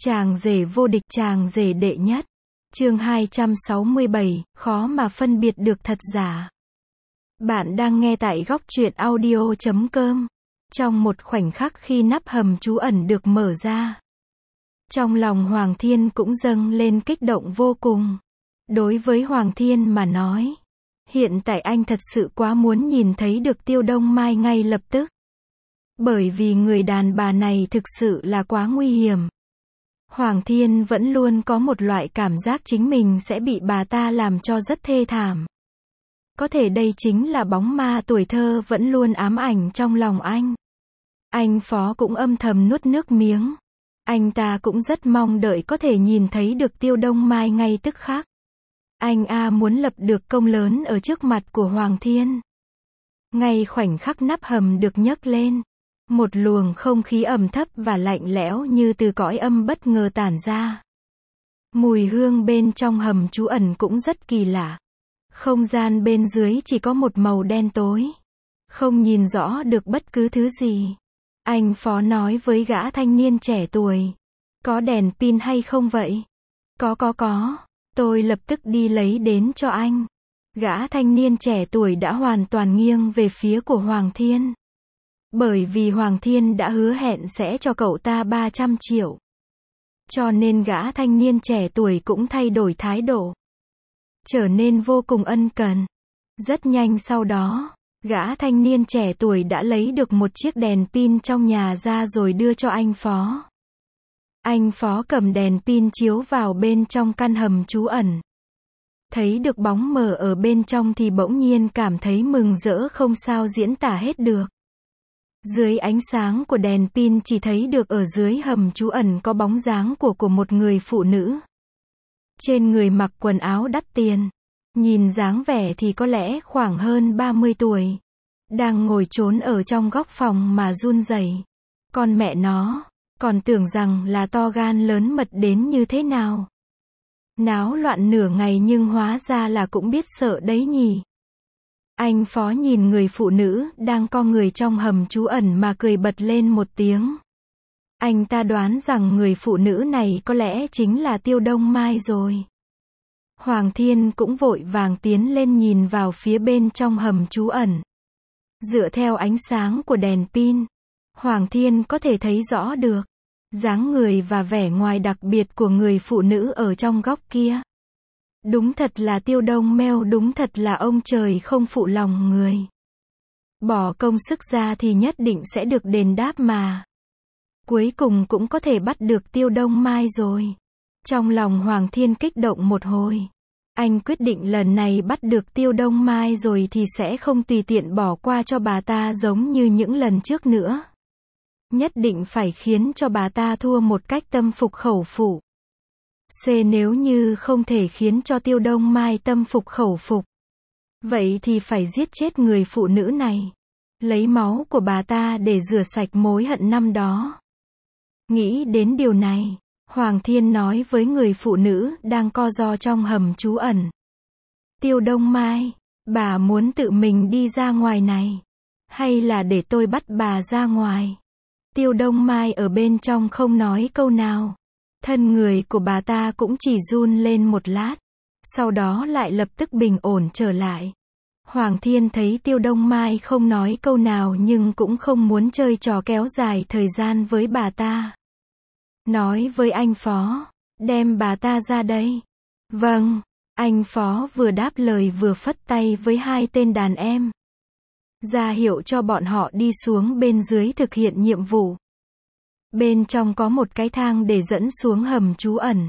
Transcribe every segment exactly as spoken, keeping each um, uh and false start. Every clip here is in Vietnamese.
Chàng rể vô địch, chàng rể đệ nhất. Chương hai trăm sáu mươi bảy, khó mà phân biệt được thật giả. Bạn đang nghe tại góc truyện audio chấm com. Trong một khoảnh khắc khi nắp hầm trú ẩn được mở ra, trong lòng Hoàng Thiên cũng dâng lên kích động vô cùng. Đối với Hoàng Thiên mà nói, hiện tại anh thật sự quá muốn nhìn thấy được Tiêu Đông Mai ngay lập tức. Bởi vì người đàn bà này thực sự là quá nguy hiểm. Hoàng Thiên vẫn luôn có một loại cảm giác chính mình sẽ bị bà ta làm cho rất thê thảm. Có thể đây chính là bóng ma tuổi thơ vẫn luôn ám ảnh trong lòng anh. Anh Phó cũng âm thầm nuốt nước miếng. Anh ta cũng rất mong đợi có thể nhìn thấy được Tiêu Đông Mai ngay tức khắc. Anh A muốn lập được công lớn ở trước mặt của Hoàng Thiên. Ngay khoảnh khắc nắp hầm được nhấc lên, một luồng không khí ẩm thấp và lạnh lẽo như từ cõi âm bất ngờ tản ra. Mùi hương bên trong hầm trú ẩn cũng rất kỳ lạ. Không gian bên dưới chỉ có một màu đen tối. Không nhìn rõ được bất cứ thứ gì. Anh Phó nói với gã thanh niên trẻ tuổi. Có đèn pin hay không vậy? Có có có. Tôi lập tức đi lấy đến cho anh. Gã thanh niên trẻ tuổi đã hoàn toàn nghiêng về phía của Hoàng Thiên. Bởi vì Hoàng Thiên đã hứa hẹn sẽ cho cậu ta ba trăm triệu. Cho nên gã thanh niên trẻ tuổi cũng thay đổi thái độ. Trở nên vô cùng ân cần. Rất nhanh sau đó, gã thanh niên trẻ tuổi đã lấy được một chiếc đèn pin trong nhà ra rồi đưa cho anh Phó. Anh Phó cầm đèn pin chiếu vào bên trong căn hầm trú ẩn. Thấy được bóng mờ ở bên trong thì bỗng nhiên cảm thấy mừng rỡ không sao diễn tả hết được. Dưới ánh sáng của đèn pin chỉ thấy được ở dưới hầm trú ẩn có bóng dáng của của một người phụ nữ. Trên người mặc quần áo đắt tiền. Nhìn dáng vẻ thì có lẽ khoảng hơn ba mươi tuổi. Đang ngồi trốn ở trong góc phòng mà run rẩy. Con mẹ nó, còn tưởng rằng là to gan lớn mật đến như thế nào. Náo loạn nửa ngày nhưng hóa ra là cũng biết sợ đấy nhỉ. Anh Phó nhìn người phụ nữ đang co người trong hầm trú ẩn mà cười bật lên một tiếng. Anh ta đoán rằng người phụ nữ này có lẽ chính là Tiêu Đông Mai rồi. Hoàng Thiên cũng vội vàng tiến lên nhìn vào phía bên trong hầm trú ẩn. Dựa theo ánh sáng của đèn pin, Hoàng Thiên có thể thấy rõ được dáng người và vẻ ngoài đặc biệt của người phụ nữ ở trong góc kia. Đúng thật là Tiêu Đông Meo, đúng thật là ông trời không phụ lòng người. Bỏ công sức ra thì nhất định sẽ được đền đáp mà. Cuối cùng cũng có thể bắt được Tiêu Đông Mai rồi. Trong lòng Hoàng Thiên kích động một hồi. Anh quyết định lần này bắt được Tiêu Đông Mai rồi thì sẽ không tùy tiện bỏ qua cho bà ta giống như những lần trước nữa. Nhất định phải khiến cho bà ta thua một cách tâm phục khẩu phục. C nếu như không thể khiến cho Tiêu Đông Mai tâm phục khẩu phục, vậy thì phải giết chết người phụ nữ này. Lấy máu của bà ta để rửa sạch mối hận năm đó. Nghĩ đến điều này, Hoàng Thiên nói với người phụ nữ đang co ro trong hầm trú ẩn. Tiêu Đông Mai, bà muốn tự mình đi ra ngoài này, hay là để tôi bắt bà ra ngoài? Tiêu Đông Mai ở bên trong không nói câu nào. Thân người của bà ta cũng chỉ run lên một lát. Sau đó lại lập tức bình ổn trở lại. Hoàng Thiên thấy Tiêu Đông Mai không nói câu nào nhưng cũng không muốn chơi trò kéo dài thời gian với bà ta. Nói với anh Phó, đem bà ta ra đây. Vâng, anh Phó vừa đáp lời vừa phất tay với hai tên đàn em. Ra hiệu cho bọn họ đi xuống bên dưới thực hiện nhiệm vụ. Bên trong có một cái thang để dẫn xuống hầm trú ẩn.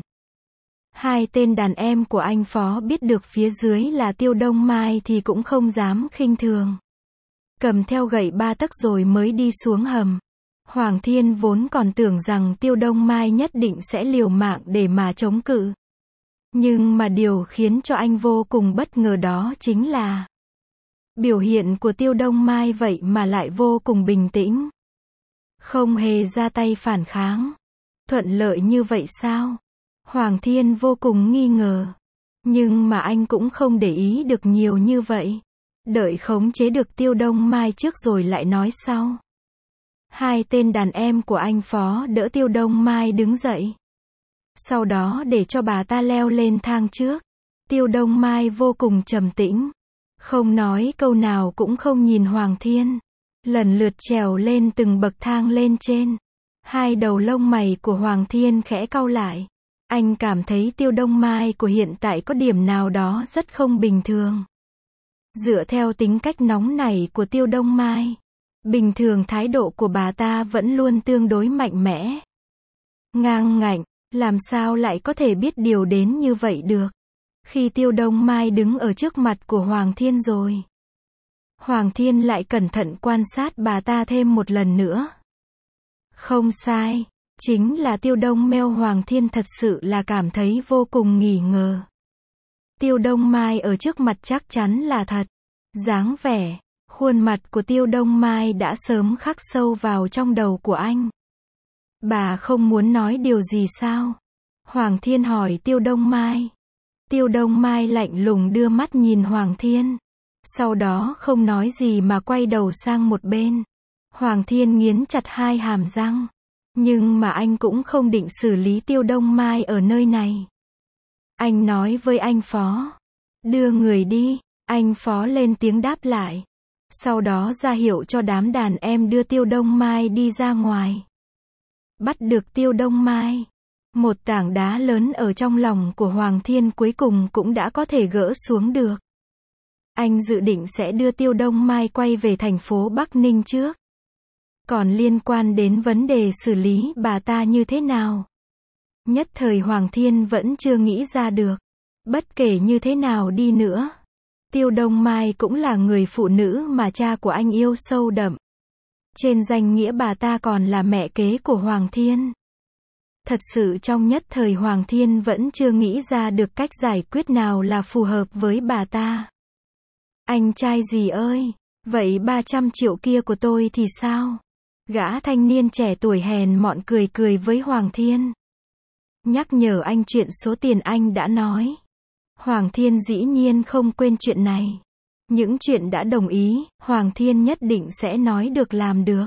Hai tên đàn em của anh Phó biết được phía dưới là Tiêu Đông Mai thì cũng không dám khinh thường. Cầm theo gậy ba tấc rồi mới đi xuống hầm. Hoàng Thiên vốn còn tưởng rằng Tiêu Đông Mai nhất định sẽ liều mạng để mà chống cự. Nhưng mà điều khiến cho anh vô cùng bất ngờ đó chính là biểu hiện của Tiêu Đông Mai vậy mà lại vô cùng bình tĩnh. Không hề ra tay phản kháng. Thuận lợi như vậy sao? Hoàng Thiên vô cùng nghi ngờ. Nhưng mà anh cũng không để ý được nhiều như vậy. Đợi khống chế được Tiêu Đông Mai trước rồi lại nói sau. Hai tên đàn em của anh Phó đỡ Tiêu Đông Mai đứng dậy. sau đó để cho bà ta leo lên thang trước. Tiêu Đông Mai vô cùng trầm tĩnh, không nói câu nào cũng không nhìn Hoàng Thiên, lần lượt trèo lên từng bậc thang lên trên. Hai đầu lông mày của Hoàng Thiên khẽ cau lại. Anh cảm thấy Tiêu Đông Mai của hiện tại có điểm nào đó rất không bình thường. Dựa theo tính cách nóng nảy của Tiêu Đông Mai, bình thường thái độ của bà ta vẫn luôn tương đối mạnh mẽ, ngang ngạnh, làm sao lại có thể biết điều đến như vậy được. Khi Tiêu Đông Mai đứng ở trước mặt của Hoàng Thiên rồi, Hoàng Thiên lại cẩn thận quan sát bà ta thêm một lần nữa. Không sai, chính là Tiêu Đông Meo. Hoàng Thiên thật sự là cảm thấy vô cùng nghi ngờ. Tiêu Đông Mai ở trước mặt chắc chắn là thật. Dáng vẻ, khuôn mặt của Tiêu Đông Mai đã sớm khắc sâu vào trong đầu của anh. Bà không muốn nói điều gì sao? Hoàng Thiên hỏi Tiêu Đông Mai. Tiêu Đông Mai lạnh lùng đưa mắt nhìn Hoàng Thiên, sau đó không nói gì mà quay đầu sang một bên. Hoàng Thiên nghiến chặt hai hàm răng, nhưng mà anh cũng không định xử lý Tiêu Đông Mai ở nơi này. Anh nói với anh Phó, đưa người đi. Anh Phó lên tiếng đáp lại, sau đó ra hiệu cho đám đàn em đưa Tiêu Đông Mai đi ra ngoài. Bắt được Tiêu Đông Mai, một tảng đá lớn ở trong lòng của Hoàng Thiên cuối cùng cũng đã có thể gỡ xuống được. Anh dự định sẽ đưa Tiêu Đông Mai quay về thành phố Bắc Ninh trước. Còn liên quan đến vấn đề xử lý bà ta như thế nào, nhất thời Hoàng Thiên vẫn chưa nghĩ ra được. Bất kể như thế nào đi nữa, Tiêu Đông Mai cũng là người phụ nữ mà cha của anh yêu sâu đậm. Trên danh nghĩa bà ta còn là mẹ kế của Hoàng Thiên. Thật sự trong nhất thời Hoàng Thiên vẫn chưa nghĩ ra được cách giải quyết nào là phù hợp với bà ta. Anh trai gì ơi, vậy ba trăm triệu kia của tôi thì sao? Gã thanh niên trẻ tuổi hèn mọn cười cười với Hoàng Thiên, nhắc nhở anh chuyện số tiền anh đã nói. Hoàng Thiên dĩ nhiên không quên chuyện này. Những chuyện đã đồng ý, Hoàng Thiên nhất định sẽ nói được làm được.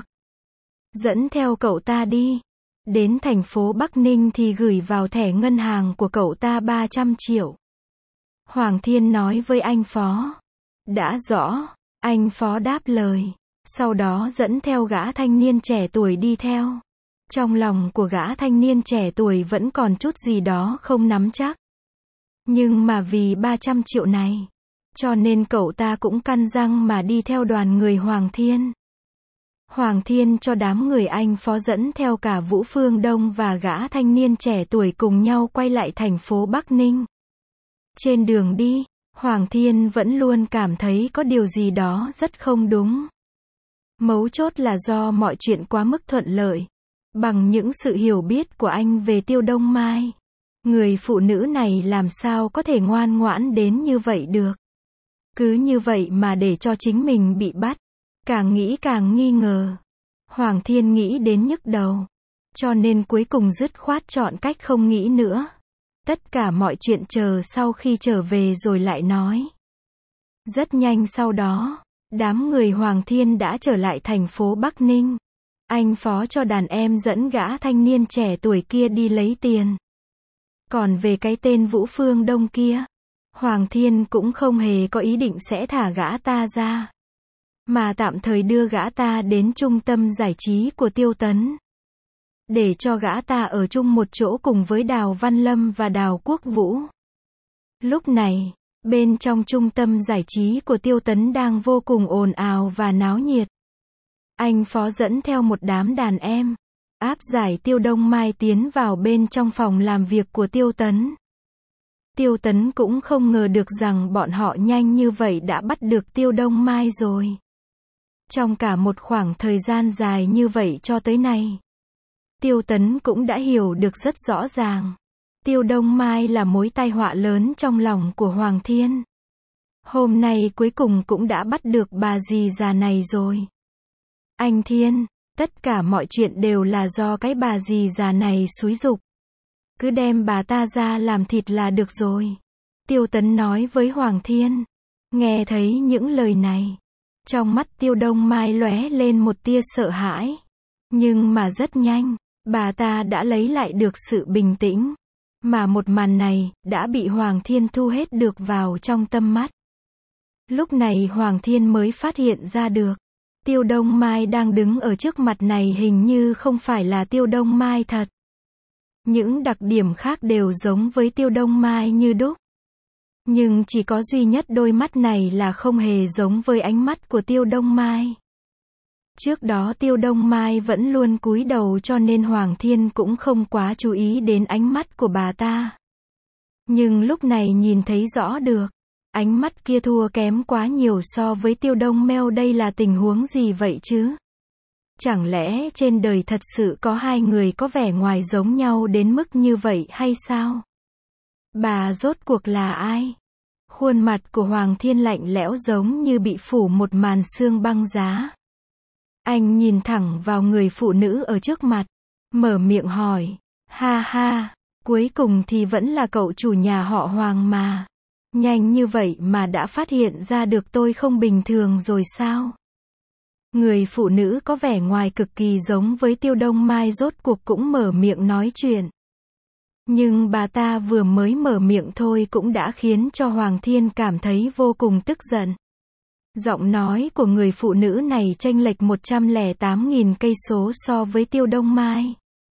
Dẫn theo cậu ta đi. Đến thành phố Bắc Ninh thì gửi vào thẻ ngân hàng của cậu ta ba trăm triệu. Hoàng Thiên nói với anh Phó. Đã rõ, anh Phó đáp lời. Sau đó dẫn theo gã thanh niên trẻ tuổi đi theo. Trong lòng của gã thanh niên trẻ tuổi vẫn còn chút gì đó không nắm chắc. Nhưng mà vì ba trăm triệu này, cho nên cậu ta cũng căn răng mà đi theo đoàn người Hoàng Thiên. Hoàng Thiên cho đám người anh Phó dẫn theo cả Vũ Phương Đông và gã thanh niên trẻ tuổi cùng nhau quay lại thành phố Bắc Ninh. Trên đường đi, Hoàng Thiên vẫn luôn cảm thấy có điều gì đó rất không đúng. Mấu chốt là do mọi chuyện quá mức thuận lợi. Bằng những sự hiểu biết của anh về Tiêu Đông Mai, người phụ nữ này làm sao có thể ngoan ngoãn đến như vậy được. Cứ như vậy mà để cho chính mình bị bắt. Càng nghĩ càng nghi ngờ. Hoàng Thiên nghĩ đến nhức đầu. Cho nên cuối cùng dứt khoát chọn cách không nghĩ nữa. Tất cả mọi chuyện chờ sau khi trở về rồi lại nói. Rất nhanh sau đó, đám người Hoàng Thiên đã trở lại thành phố Bắc Ninh. Anh Phó cho đàn em dẫn gã thanh niên trẻ tuổi kia đi lấy tiền. Còn về cái tên Vũ Phương Đông kia, Hoàng Thiên cũng không hề có ý định sẽ thả gã ta ra, mà tạm thời đưa gã ta đến trung tâm giải trí của Tiêu Tấn, để cho gã ta ở chung một chỗ cùng với Đào Văn Lâm và Đào Quốc Vũ. Lúc này, bên trong trung tâm giải trí của Tiêu Tấn đang vô cùng ồn ào và náo nhiệt. Anh Phó dẫn theo một đám đàn em, áp giải Tiêu Đông Mai tiến vào bên trong phòng làm việc của Tiêu Tấn. Tiêu Tấn cũng không ngờ được rằng bọn họ nhanh như vậy đã bắt được Tiêu Đông Mai rồi. Trong cả một khoảng thời gian dài như vậy cho tới nay, Tiêu Tấn cũng đã hiểu được rất rõ ràng. Tiêu Đông Mai là mối tai họa lớn trong lòng của Hoàng Thiên. Hôm nay cuối cùng cũng đã bắt được bà dì già này rồi. Anh Thiên, tất cả mọi chuyện đều là do cái bà dì già này xúi giục. Cứ đem bà ta ra làm thịt là được rồi. Tiêu Tấn nói với Hoàng Thiên. Nghe thấy những lời này, trong mắt Tiêu Đông Mai lóe lên một tia sợ hãi. Nhưng mà rất nhanh, bà ta đã lấy lại được sự bình tĩnh. Mà một màn này, đã bị Hoàng Thiên thu hết được vào trong tâm mắt. Lúc này Hoàng Thiên mới phát hiện ra được. Tiêu Đông Mai đang đứng ở trước mặt này hình như không phải là Tiêu Đông Mai thật. Những đặc điểm khác đều giống với Tiêu Đông Mai như đúc. Nhưng chỉ có duy nhất đôi mắt này là không hề giống với ánh mắt của Tiêu Đông Mai. Trước đó Tiêu Đông Mai vẫn luôn cúi đầu cho nên Hoàng Thiên cũng không quá chú ý đến ánh mắt của bà ta. Nhưng lúc này nhìn thấy rõ được. Ánh mắt kia thua kém quá nhiều so với Tiêu Đông Meo, đây là tình huống gì vậy chứ? Chẳng lẽ trên đời thật sự có hai người có vẻ ngoài giống nhau đến mức như vậy hay sao? Bà rốt cuộc là ai? Khuôn mặt của Hoàng Thiên lạnh lẽo giống như bị phủ một màn sương băng giá. Anh nhìn thẳng vào người phụ nữ ở trước mặt, mở miệng hỏi, ha ha, cuối cùng thì vẫn là cậu chủ nhà họ Hoàng mà. Nhanh như vậy mà đã phát hiện ra được tôi không bình thường rồi sao? Người phụ nữ có vẻ ngoài cực kỳ giống với Tiêu Đông Mai rốt cuộc cũng mở miệng nói chuyện. Nhưng bà ta vừa mới mở miệng thôi cũng đã khiến cho Hoàng Thiên cảm thấy vô cùng tức giận. Giọng nói của người phụ nữ này chênh lệch một trăm lẻ tám nghìn cây số so với Tiêu Đông Mai.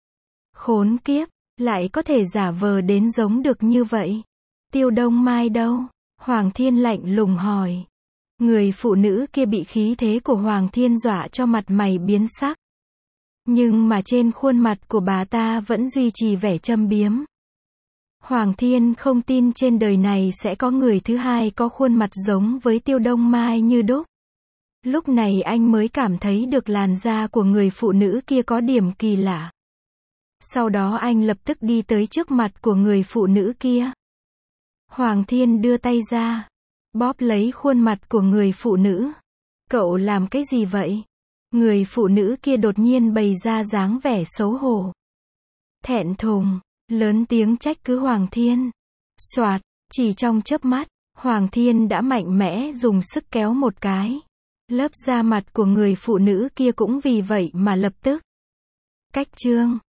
Khốn kiếp, lại có thể giả vờ đến giống được như vậy. Tiêu Đông Mai đâu? Hoàng Thiên lạnh lùng hỏi. Người phụ nữ kia bị khí thế của Hoàng Thiên dọa cho mặt mày biến sắc. Nhưng mà trên khuôn mặt của bà ta vẫn duy trì vẻ châm biếm. Hoàng Thiên không tin trên đời này sẽ có người thứ hai có khuôn mặt giống với Tiêu Đông Mai như đúc. Lúc này anh mới cảm thấy được làn da của người phụ nữ kia có điểm kỳ lạ. Sau đó anh lập tức đi tới trước mặt của người phụ nữ kia. Hoàng Thiên đưa tay ra, bóp lấy khuôn mặt của người phụ nữ. Cậu làm cái gì vậy? Người phụ nữ kia đột nhiên bày ra dáng vẻ xấu hổ. Thẹn thùng, lớn tiếng trách cứ Hoàng Thiên. Soạt, chỉ trong chớp mắt, Hoàng Thiên đã mạnh mẽ dùng sức kéo một cái. Lớp da mặt của người phụ nữ kia cũng vì vậy mà lập tức cách trương.